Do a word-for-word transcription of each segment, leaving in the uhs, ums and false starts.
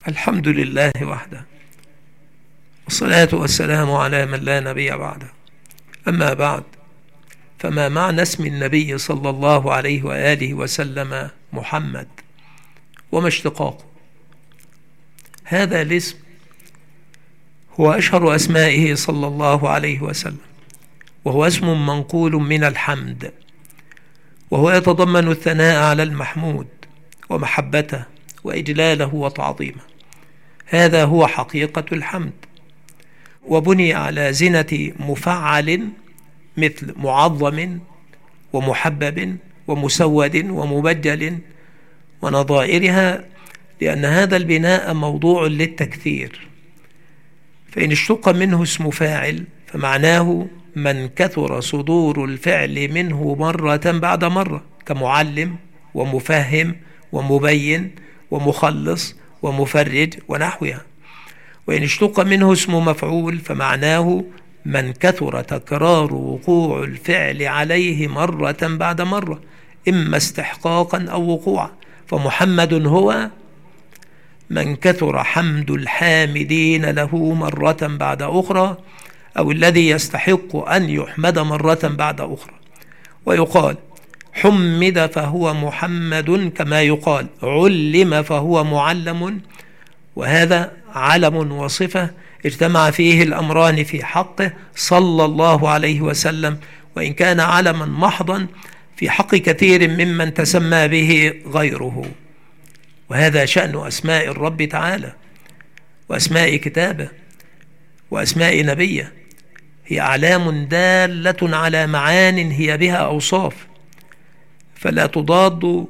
الحمد لله وحده، والصلاة والسلام على من لا نبي بعده. أما بعد، فما معنى اسم النبي صلى الله عليه وآله وسلم محمد، وما اشتقاقه؟ هذا الاسم هو أشهر أسمائه صلى الله عليه وسلم، وهو اسم منقول من الحمد، وهو يتضمن الثناء على المحمود ومحبته وإجلاله وتعظيمه. هذا هو حقيقة الحمد، وبني على زنة مفعل مثل معظم ومحبب ومسود ومبجل ونظائرها، لأن هذا البناء موضوع للتكثير. فإن اشتق منه اسم فاعل فمعناه من كثر صدور الفعل منه مرة بعد مرة، كمعلم ومفهم ومبين ومخلص ومفرج ونحوها. وإن اشتق منه اسم مفعول فمعناه من كثر تكرار وقوع الفعل عليه مرة بعد مرة، إما استحقاقا أو وقوعا. فمحمد هو من كثر حمد الحامدين له مرة بعد أخرى، أو الذي يستحق أن يحمد مرة بعد أخرى. ويقال حمد فهو محمد، كما يقال علم فهو معلم، وهذا علم وصفة اجتمع فيه الأمران في حقه صلى الله عليه وسلم، وإن كان علما محضا في حق كثير ممن تسمى به غيره. وهذا شأن أسماء الرب تعالى وأسماء كتابه وأسماء نبيه، هي أعلام دالة على معان هي بها أوصاف، فلا تضاد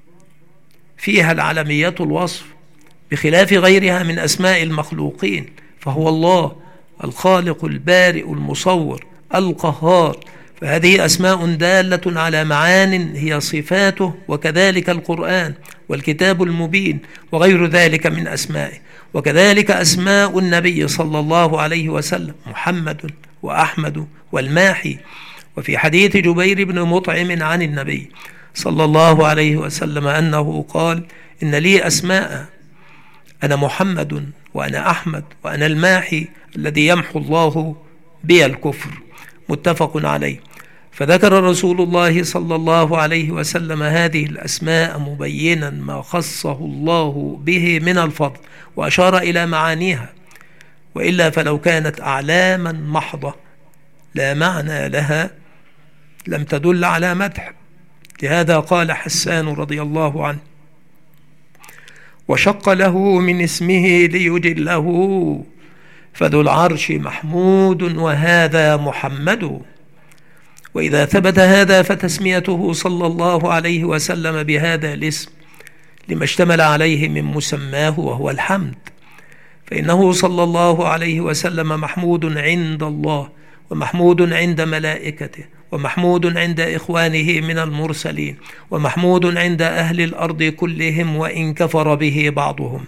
فيها العلمية الوصف، بخلاف غيرها من أسماء المخلوقين. فهو الله الخالق البارئ المصور القهار، فهذه أسماء دالة على معان هي صفاته، وكذلك القرآن والكتاب المبين وغير ذلك من أسمائه. وكذلك أسماء النبي صلى الله عليه وسلم محمد وأحمد والماحي. وفي حديث جبير بن مطعم عن النبي صلى الله عليه وسلم أنه قال: إن لي أسماء، أنا محمد وأنا أحمد وأنا الماحي الذي يمحو الله بي الكفر. متفق عليه. فذكر رسول الله صلى الله عليه وسلم هذه الأسماء مبينا ما خصه الله به من الفضل، وأشار إلى معانيها، وإلا فلو كانت أعلاما محضة لا معنى لها لم تدل على مدح. لهذا قال حسان رضي الله عنه: وشق له من اسمه ليجله، فذو العرش محمود وهذا محمد. وإذا ثبت هذا فتسميته صلى الله عليه وسلم بهذا الاسم لما اشتمل عليه من مسماه وهو الحمد، فإنه صلى الله عليه وسلم محمود عند الله، ومحمود عند ملائكته، ومحمود عند إخوانه من المرسلين، ومحمود عند أهل الأرض كلهم وإن كفر به بعضهم.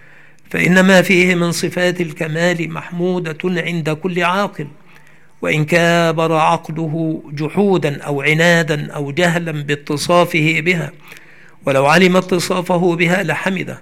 فإن ما فيه من صفات الكمال محمودة عند كل عاقل، وإن كابر عقله جحودا أو عنادا أو جهلا باتصافه بها، ولو علم اتصافه بها لحمده.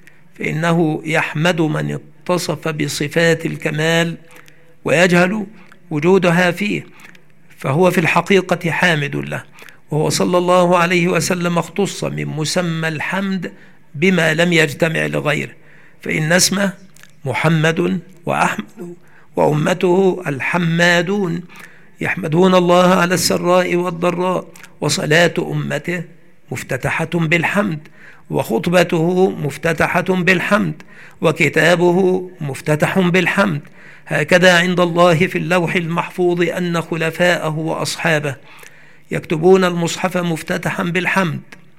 فإنه يحمد من اتصف بصفات الكمال ويجهل وجودها فيه، فهو في الحقيقة حامد له. وهو صلى الله عليه وسلم اختص من مسمى الحمد بما لم يجتمع لغيره، فإن اسمه محمد وأحمد، وأمته الحمادون يحمدون الله على السراء والضراء. وصلاة أمته مفتتحة بالحمد، وخطبته مفتتحة بالحمد، وكتابه مفتتح بالحمد. هكذا عند الله في اللوح المحفوظ أن خلفاءه وأصحابه يكتبون المصحف مفتتحا بالحمد،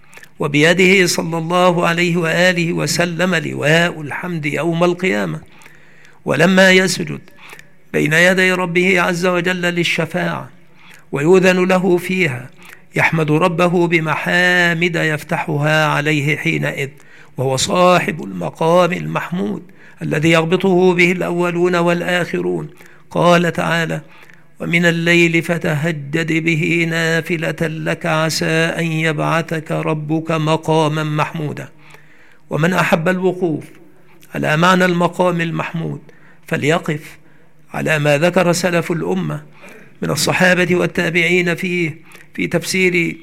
وبيده صلى الله عليه وآله وسلم لواء الحمد يوم القيامة. ولما يسجد بين يدي ربه عز وجل للشفاعة ويؤذن له فيها، يحمد ربه بمحامد يفتحها عليه حينئذ، وهو صاحب المقام المحمود الذي يغبطه به الأولون والآخرون. قال تعالى: ومن الليل فتهجد به نافلة لك عسى أن يبعثك ربك مقاما محمودا. ومن أحب الوقوف على معنى المقام المحمود، فليقف على ما ذكر سلف الأمة من الصحابة والتابعين فيه في تفسير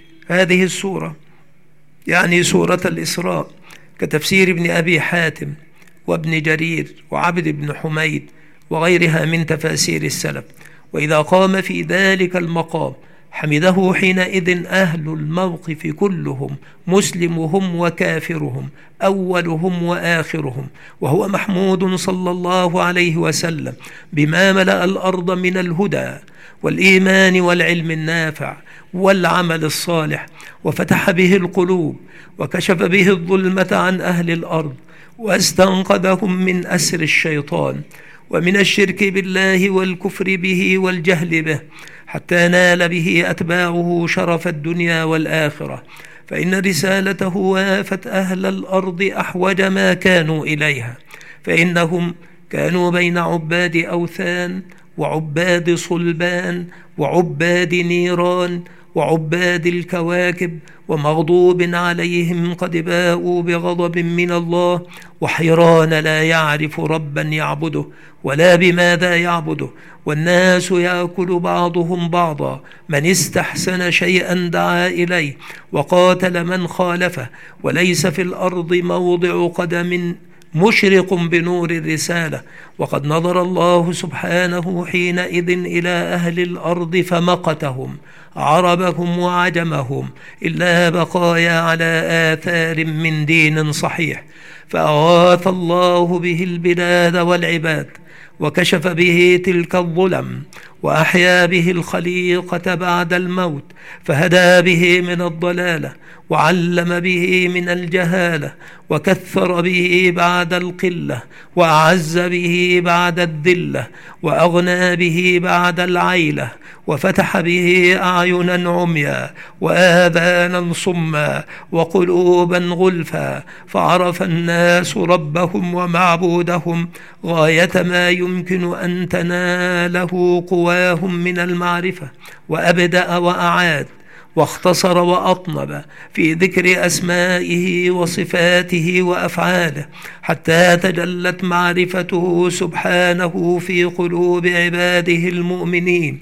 هذه السورة، يعني سورة الإسراء، كتفسير ابن أبي حاتم وابن جرير وعبد بن حميد وغيرها من تفاسير السلف. وإذا قام في ذلك المقام حمده حينئذ أهل الموقف كلهم، مسلمهم وكافرهم، أولهم وآخرهم، وهو محمود صلى الله عليه وسلم بما ملأ الأرض من الهدى والإيمان والعلم النافع والعمل الصالح، وفتح به القلوب وكشف به الظلمة عن أهل الأرض، واستنقذهم من أسر الشيطان ومن الشرك بالله والكفر به والجهل به، حتى نال به أتباعه شرف الدنيا والآخرة. فإن رسالته وافت أهل الأرض أحوج ما كانوا إليها، فإنهم كانوا بين عباد أوثان وعباد صلبان وعباد نيران وعباد الكواكب، ومغضوب عليهم قد باءوا بغضب من الله، وحيران لا يعرف ربا يعبده ولا بماذا يعبده، والناس يأكل بعضهم بعضا، من استحسن شيئا دعا إليه وقاتل من خالفه، وليس في الأرض موضع قدم مشرق بنور الرسالة. وقد نظر الله سبحانه حينئذ إلى أهل الأرض فمقتهم عربهم وعجمهم، إلا بقايا على آثار من دين صحيح، فأغاث الله به البلاد والعباد، وكشف به تلك الظلم، وأحيا به الخليقة بعد الموت، فهدى به من الضلالة، وعلم به من الجهالة، وكثر به بعد القلة، وأعز به بعد الذلة، وأغنى به بعد العيلة، وفتح به أعينا عميا وآذانا صما وقلوبا غلفا، فعرف الناس ربهم ومعبودهم غاية ما يمكن أن تناله قواهم من المعرفة، وأبدأ وأعاد واختصر وأطنب في ذكر أسمائه وصفاته وأفعاله، حتى تجلت معرفته سبحانه في قلوب عباده المؤمنين،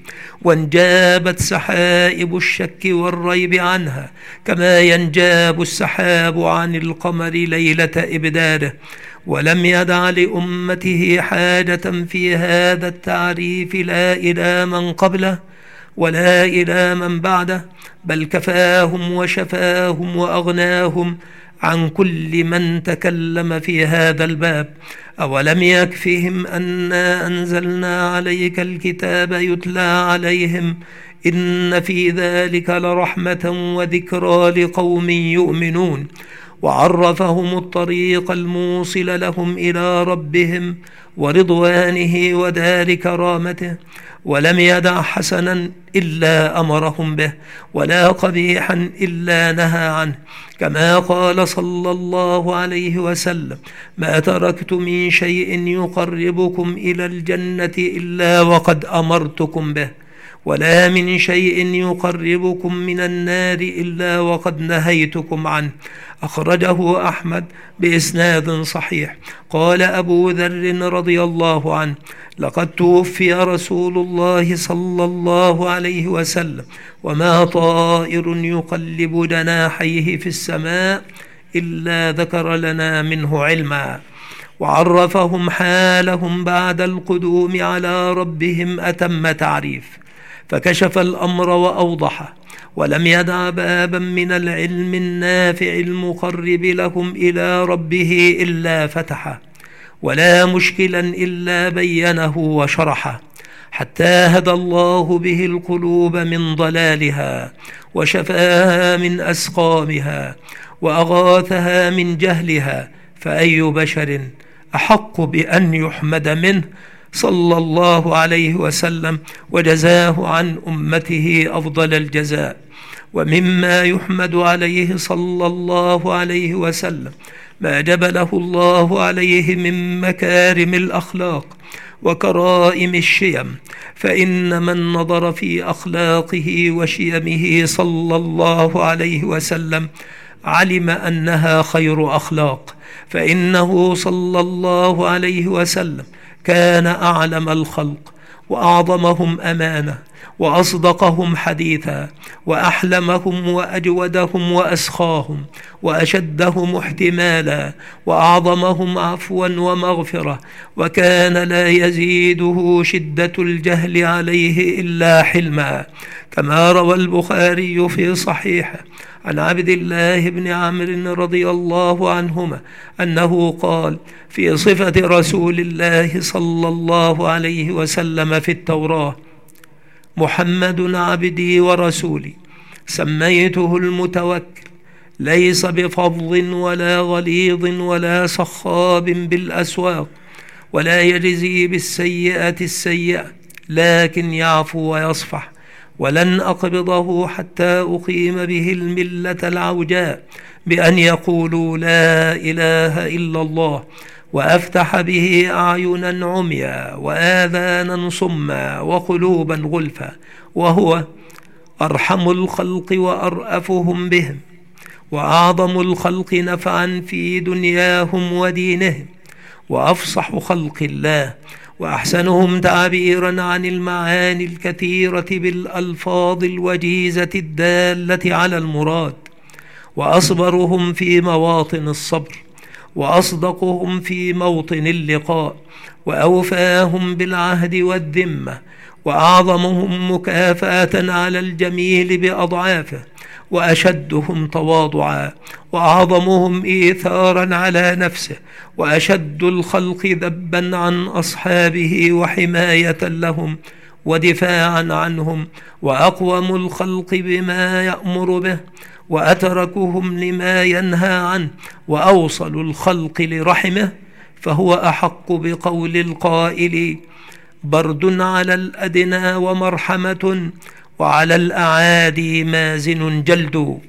وانجابت سحائب الشك والريب عنها، كما ينجاب السحاب عن القمر ليلة إبداره. ولم يدع لأمته حاجة في هذا التعريف لا إلى من قبله ولا إلى من بعده، بل كفاهم وشفاهم وأغناهم عن كل من تكلم في هذا الباب. أولم يكفهم أنا أنزلنا عليك الكتاب يتلى عليهم إن في ذلك لرحمة وذكرى لقوم يؤمنون. وعرفهم الطريق الموصل لهم إلى ربهم ورضوانه ودار كرامته، ولم يدع حسنا إلا أمرهم به، ولا قبيحا إلا نهى عنه، كما قال صلى الله عليه وسلم: ما تركت من شيء يقربكم إلى الجنة إلا وقد أمرتكم به، ولا من شيء يقربكم من النار إلا وقد نهيتكم عنه. أخرجه أحمد بإسناد صحيح. قال أبو ذر رضي الله عنه: لقد توفي رسول الله صلى الله عليه وسلم وما طائر يقلب جناحيه في السماء إلا ذكر لنا منه علما. وعرفهم حالهم بعد القدوم على ربهم أتم تعريف، فكشف الأمر وأوضحه، ولم يدع بابا من العلم النافع المقرب لهم إلى ربه إلا فتحه، ولا مشكلا إلا بينه وشرحه، حتى هدى الله به القلوب من ضلالها، وشفاها من أسقامها، وأغاثها من جهلها. فأي بشر أحق بأن يحمد منه صلى الله عليه وسلم، وجزاه عن أمته أفضل الجزاء. ومما يحمد عليه صلى الله عليه وسلم ما جبله الله عليه من مكارم الأخلاق وكرائم الشيم، فإن من نظر في أخلاقه وشيمه صلى الله عليه وسلم علم أنها خير أخلاق، فإنه صلى الله عليه وسلم كان أعلم الخلق وأعظمهم أمانة وأصدقهم حديثا وأحلمهم وأجودهم وأسخاهم وأشدهم احتمالا وأعظمهم عفوا ومغفرة، وكان لا يزيده شدة الجهل عليه إلا حلما، كما روى البخاري في صحيحه عن عبد الله بن عمرو رضي الله عنهما أنه قال في صفة رسول الله صلى الله عليه وسلم في التوراة: محمد عبدي ورسولي سميته المتوكل، ليس بفظ ولا غليظ ولا صخاب بالأسواق، ولا يجزي بالسيئة السيئة، لكن يعفو ويصفح، ولن أقبضه حتى أقيم به الملة العوجاء بأن يقولوا لا إله إلا الله، وأفتح به أعينا عميا وآذانا صما وقلوبا غلفا، وهو أرحم الخلق وأرأفهم بهم، وأعظم الخلق نفعا في دنياهم ودينهم، وأفصح خلق الله، وأحسنهم تعبيرا عن المعاني الكثيرة بالألفاظ الوجيزة الدالة على المراد، وأصبرهم في مواطن الصبر، وأصدقهم في موطن اللقاء، وأوفاهم بالعهد والذمة، وأعظمهم مكافأة على الجميل بأضعافه، وأشدهم تواضعا، وأعظمهم إيثارا على نفسه، وأشد الخلق ذبا عن أصحابه وحماية لهم ودفاعا عنهم، وأقوم الخلق بما يأمر به، وأتركهم لما ينهى عنه، وأوصل الخلق لرحمه، فهو أحق بقول القائل: برد على الأدنى ومرحمة، وعلى الأعادي مازن جلد.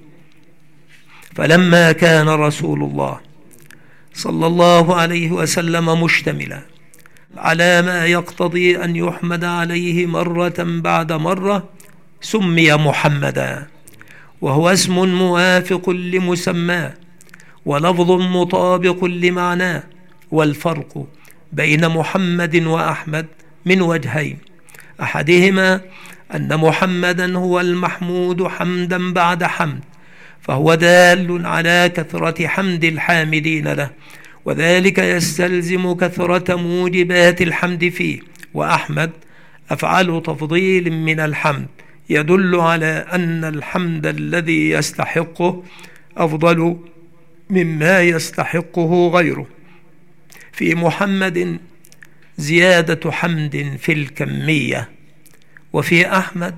فلما كان رسول الله صلى الله عليه وسلم مشتملا على ما يقتضي أن يحمد عليه مرة بعد مرة، سمي محمدا، وهو اسم موافق لمسماه ولفظ مطابق لمعناه. والفرق بين محمد وأحمد من وجهين: أحدهما أن محمدا هو المحمود حمدا بعد حمد، فهو دال على كثرة حمد الحامدين له، وذلك يستلزم كثرة موجبات الحمد فيه. وأحمد أفعل تفضيل من الحمد يدل على أن الحمد الذي يستحقه أفضل مما يستحقه غيره. في محمد زيادة حمد في الكمية، وفي أحمد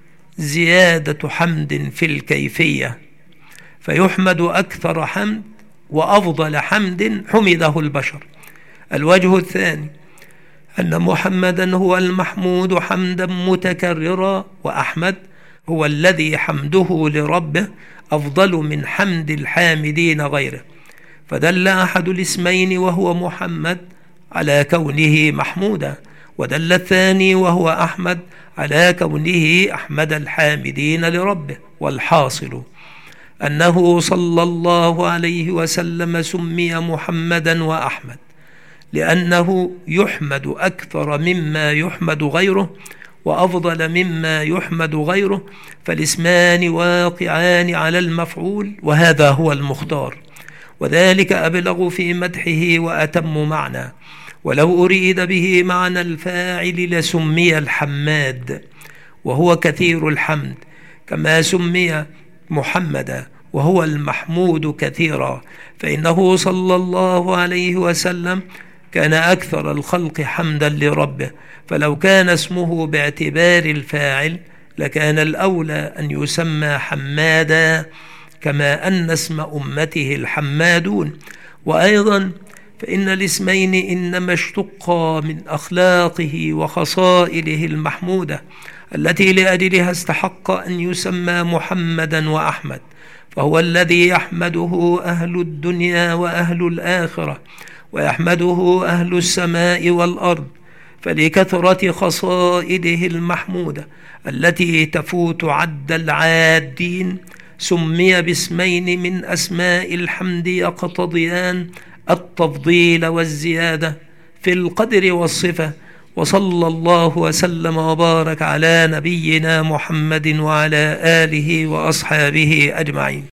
زيادة حمد في الكيفية، فيحمد أكثر حمد وأفضل حمد حمده البشر. الوجه الثاني أن محمدا هو المحمود حمدا متكررا، وأحمد هو الذي حمده لربه أفضل من حمد الحامدين غيره، فدل أحد الاسمين وهو محمد على كونه محمودا، ودل الثاني وهو أحمد على كونه أحمد الحامدين لربه. والحاصل أنه صلى الله عليه وسلم سمي محمدا وأحمد لأنه يحمد أكثر مما يحمد غيره وأفضل مما يحمد غيره، فالاسمان واقعان على المفعول، وهذا هو المختار، وذلك أبلغ في مدحه وأتم معنى. ولو أريد به معنى الفاعل لسمي الحماد، وهو كثير الحمد، كما سمي محمدا وهو المحمود كثيرا، فإنه صلى الله عليه وسلم كان أكثر الخلق حمدا لربه، فلو كان اسمه باعتبار الفاعل لكان الأولى أن يسمى حمادا، كما أن اسم أمته الحمادون. وأيضا فإن الاسمين إنما اشتقا من أخلاقه وخصائله المحمودة التي لأجلها استحق أن يسمى محمدا وأحمد، فهو الذي يحمده أهل الدنيا وأهل الآخرة، ويحمده أهل السماء والأرض، فلكثرة خصائله المحمودة التي تفوت عد العادين سمي باسمين من أسماء الحمد يقتضيان التفضيل والزيادة في القدر والصفة. وصلى الله وسلم وبارك على نبينا محمد وعلى آله وأصحابه أجمعين.